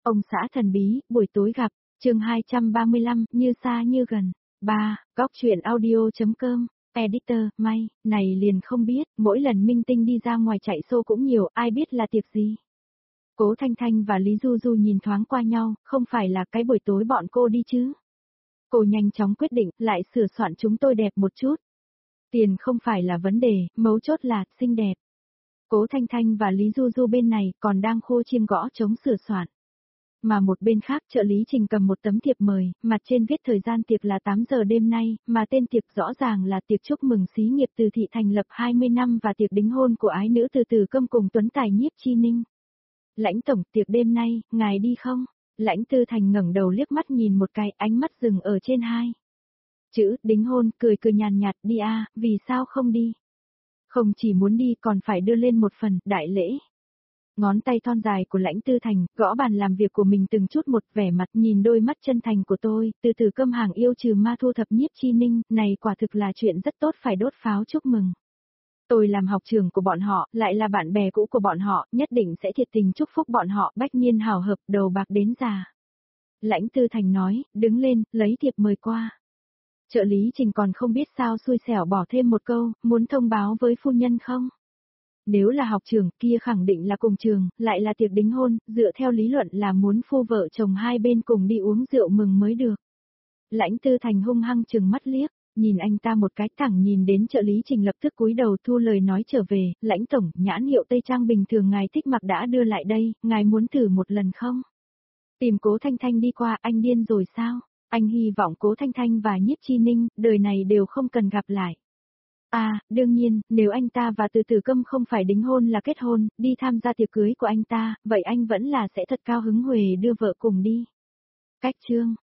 Ông xã thần bí, buổi tối gặp, chương 235, như xa như gần. 3. Góc truyện audio.com, editor, may, này liền không biết, mỗi lần minh tinh đi ra ngoài chạy xô cũng nhiều, ai biết là tiệc gì. Cố Thanh Thanh và Lý Du Du nhìn thoáng qua nhau, không phải là cái buổi tối bọn cô đi chứ. Cô nhanh chóng quyết định, lại sửa soạn chúng tôi đẹp một chút. Tiền không phải là vấn đề, mấu chốt là, xinh đẹp. Cố Thanh Thanh và Lý Du Du bên này còn đang khô chiên gõ trống sửa soạn. Mà một bên khác trợ lý Trình cầm một tấm thiệp mời, mặt trên viết thời gian tiệc là 8 giờ đêm nay, mà tên tiệc rõ ràng là tiệc chúc mừng xí nghiệp Từ Thị thành lập 20 năm và tiệc đính hôn của ái nữ Từ Câm cùng Tuấn Tài Nhiếp Chi Ninh. Lãnh tổng, tiệc đêm nay, ngài đi không? Lãnh Tư Thành ngẩng đầu liếc mắt nhìn một cái, ánh mắt dừng ở trên hai chữ đính hôn, cười cười nhàn nhạt, đi a, vì sao không đi? Không chỉ muốn đi còn phải đưa lên một phần, đại lễ. Ngón tay thon dài của Lãnh Tư Thành, gõ bàn làm việc của mình từng chút một, vẻ mặt nhìn đôi mắt chân thành của tôi, Từ Câm hàng yêu trừ ma thu thập Nhiếp Chi Ninh, này quả thực là chuyện rất tốt, phải đốt pháo chúc mừng. Tôi làm học trưởng của bọn họ, lại là bạn bè cũ của bọn họ, nhất định sẽ thiệt tình chúc phúc bọn họ, bách niên hào hợp, đầu bạc đến già. Lãnh Tư Thành nói, đứng lên, lấy thiệp mời qua. Trợ lý Trình còn không biết sao xui xẻo bỏ thêm một câu, muốn thông báo với phu nhân không? Nếu là học trưởng kia khẳng định là cùng trường, lại là tiệc đính hôn, dựa theo lý luận là muốn phu vợ chồng hai bên cùng đi uống rượu mừng mới được. Lãnh Tư Thành hung hăng trừng mắt liếc, nhìn anh ta một cái, thẳng nhìn đến trợ lý Trình lập tức cúi đầu thu lời nói trở về, Lãnh tổng, nhãn hiệu Tây Trang bình thường ngài thích mặc đã đưa lại đây, ngài muốn thử một lần không? Tìm Cố Thanh Thanh đi qua, anh điên rồi sao? Anh hy vọng Cố Thanh Thanh và Nhiếp Chi Ninh, đời này đều không cần gặp lại. À, đương nhiên, nếu anh ta và Từ Câm không phải đính hôn là kết hôn, đi tham gia tiệc cưới của anh ta, vậy anh vẫn là sẽ thật cao hứng huề đưa vợ cùng đi. Cách chương